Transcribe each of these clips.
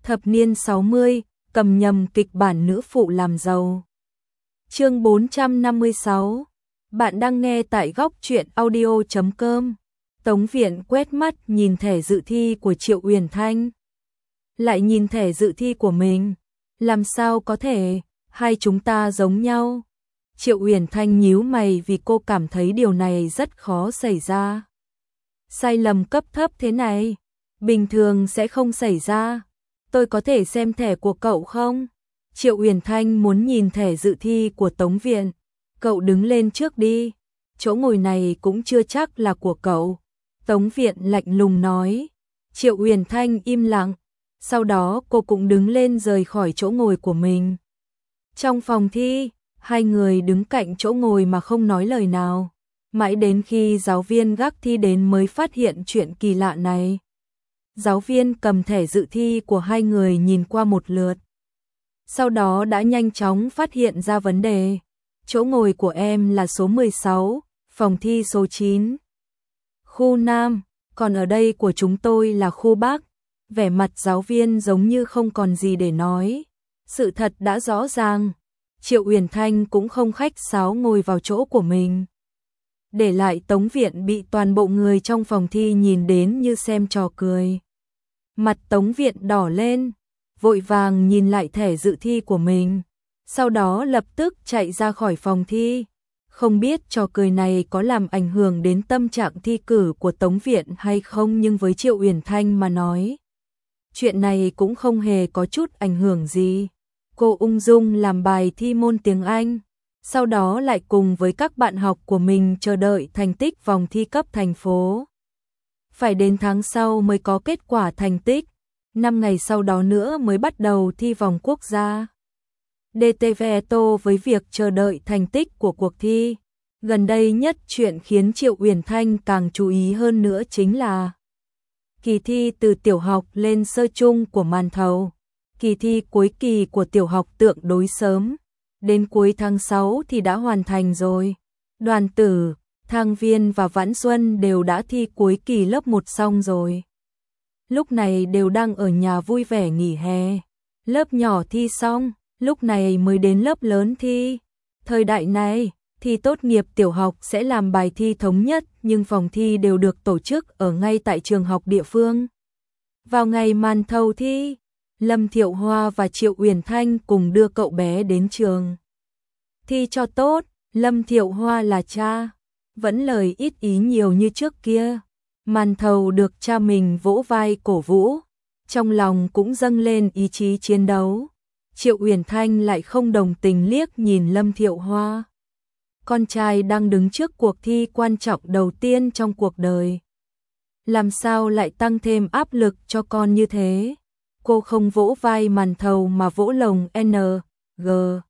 Thập niên 60, cầm nhầm kịch bản nữ phụ làm giàu. Chương 456. Bạn đang nghe tại góc truyện audio.com. Tống Viện quét mắt nhìn thẻ dự thi của Triệu Uyển Thanh. Lại nhìn thẻ dự thi của mình. Làm sao có thể, hai chúng ta giống nhau. Triệu Uyển Thanh nhíu mày vì cô cảm thấy điều này rất khó xảy ra. Sai lầm cấp thấp thế này, bình thường sẽ không xảy ra. Tôi có thể xem thẻ của cậu không? Triệu Uyển Thanh muốn nhìn thẻ dự thi của Tống Viện. Cậu đứng lên trước đi, chỗ ngồi này cũng chưa chắc là của cậu. Tống Viện lạnh lùng nói. Triệu Uyển Thanh im lặng, sau đó cô cũng đứng lên rời khỏi chỗ ngồi của mình. Trong phòng thi, hai người đứng cạnh chỗ ngồi mà không nói lời nào. Mãi đến khi giáo viên gác thi đến mới phát hiện chuyện kỳ lạ này. Giáo viên cầm thẻ dự thi của hai người nhìn qua một lượt. Sau đó đã nhanh chóng phát hiện ra vấn đề. Chỗ ngồi của em là số 16, phòng thi số 9. Khu Nam, còn ở đây của chúng tôi là khu Bắc. Vẻ mặt giáo viên giống như không còn gì để nói. Sự thật đã rõ ràng. Triệu Uyển Thanh cũng không khách sáo ngồi vào chỗ của mình. Để lại Tống Viện bị toàn bộ người trong phòng thi nhìn đến như xem trò cười. Mặt Tống Viện đỏ lên, vội vàng nhìn lại thẻ dự thi của mình, sau đó lập tức chạy ra khỏi phòng thi. Không biết trò cười này có làm ảnh hưởng đến tâm trạng thi cử của Tống Viện hay không, nhưng với Triệu Uyển Thanh mà nói, chuyện này cũng không hề có chút ảnh hưởng gì. Cô ung dung làm bài thi môn tiếng Anh, sau đó lại cùng với các bạn học của mình chờ đợi thành tích vòng thi cấp thành phố. Phải đến tháng sau mới có kết quả thành tích, 5 ngày sau đó nữa mới bắt đầu thi vòng quốc gia. DTV Eto với việc chờ đợi thành tích của cuộc thi. Gần đây nhất chuyện khiến Triệu Uyển Thanh càng chú ý hơn nữa chính là kỳ thi từ tiểu học lên sơ trung của Màn Thầu. Kỳ thi cuối kỳ của tiểu học tương đối sớm, đến cuối tháng 6 thì đã hoàn thành rồi. Đoàn Tử, Thang Viên và Vãn Xuân đều đã thi cuối kỳ lớp 1 xong rồi. Lúc này đều đang ở nhà vui vẻ nghỉ hè. Lớp nhỏ thi xong, lúc này mới đến lớp lớn thi. Thời đại này, thi tốt nghiệp tiểu học sẽ làm bài thi thống nhất, nhưng phòng thi đều được tổ chức ở ngay tại trường học địa phương. Vào ngày Màn Thầu thi, Lâm Thiệu Hoa và Triệu Uyển Thanh cùng đưa cậu bé đến trường. Thi cho tốt, Lâm Thiệu Hoa là cha, vẫn lời ít ý nhiều như trước kia. Màn Thầu được cha mình vỗ vai cổ vũ, trong lòng cũng dâng lên ý chí chiến đấu. Triệu Uyển Thanh lại không đồng tình liếc nhìn Lâm Thiệu Hoa. Con trai đang đứng trước cuộc thi quan trọng đầu tiên trong cuộc đời. Làm sao lại tăng thêm áp lực cho con như thế? Cô không vỗ vai Màn Thầu mà vỗ lồng N.G.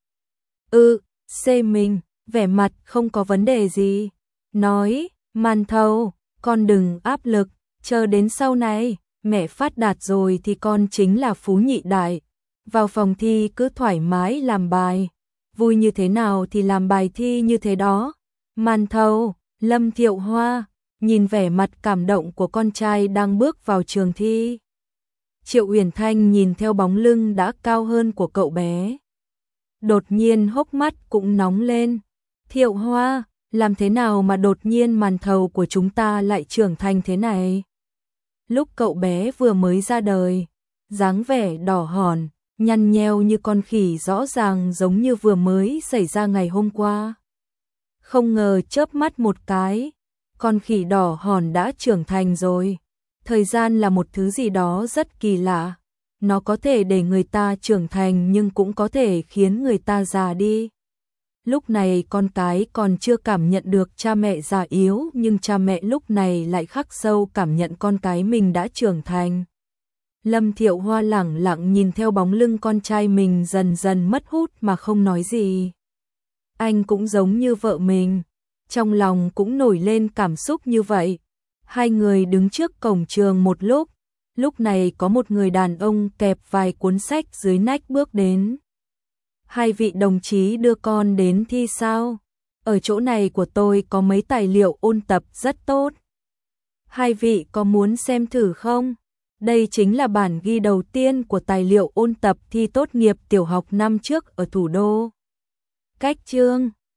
C mình, vẻ mặt không có vấn đề gì. Nói, Màn Thầu, con đừng áp lực, chờ đến sau này, mẹ phát đạt rồi thì con chính là phú nhị đại. Vào phòng thi cứ thoải mái làm bài, vui như thế nào thì làm bài thi như thế đó. Màn Thầu, Lâm Thiệu Hoa, nhìn vẻ mặt cảm động của con trai đang bước vào trường thi. Triệu Uyển Thanh nhìn theo bóng lưng đã cao hơn của cậu bé. Đột nhiên hốc mắt cũng nóng lên. Thiệu Hoa, làm thế nào mà đột nhiên Màn Thầu của chúng ta lại trưởng thành thế này? Lúc cậu bé vừa mới ra đời, dáng vẻ đỏ hòn, nhăn nheo như con khỉ, rõ ràng giống như vừa mới xảy ra ngày hôm qua. Không ngờ chớp mắt một cái, con khỉ đỏ hòn đã trưởng thành rồi. Thời gian là một thứ gì đó rất kỳ lạ. Nó có thể để người ta trưởng thành nhưng cũng có thể khiến người ta già đi. Lúc này con cái còn chưa cảm nhận được cha mẹ già yếu, nhưng cha mẹ lúc này lại khắc sâu cảm nhận con cái mình đã trưởng thành. Lâm Thiệu Hoa lẳng lặng nhìn theo bóng lưng con trai mình dần dần mất hút mà không nói gì. Anh cũng giống như vợ mình, trong lòng cũng nổi lên cảm xúc như vậy. Hai người đứng trước cổng trường một lúc này có một người đàn ông kẹp vài cuốn sách dưới nách bước đến. Hai vị đồng chí đưa con đến thi sao? Ở chỗ này của tôi có mấy tài liệu ôn tập rất tốt. Hai vị có muốn xem thử không? Đây chính là bản ghi đầu tiên của tài liệu ôn tập thi tốt nghiệp tiểu học năm trước ở thủ đô. Cách chương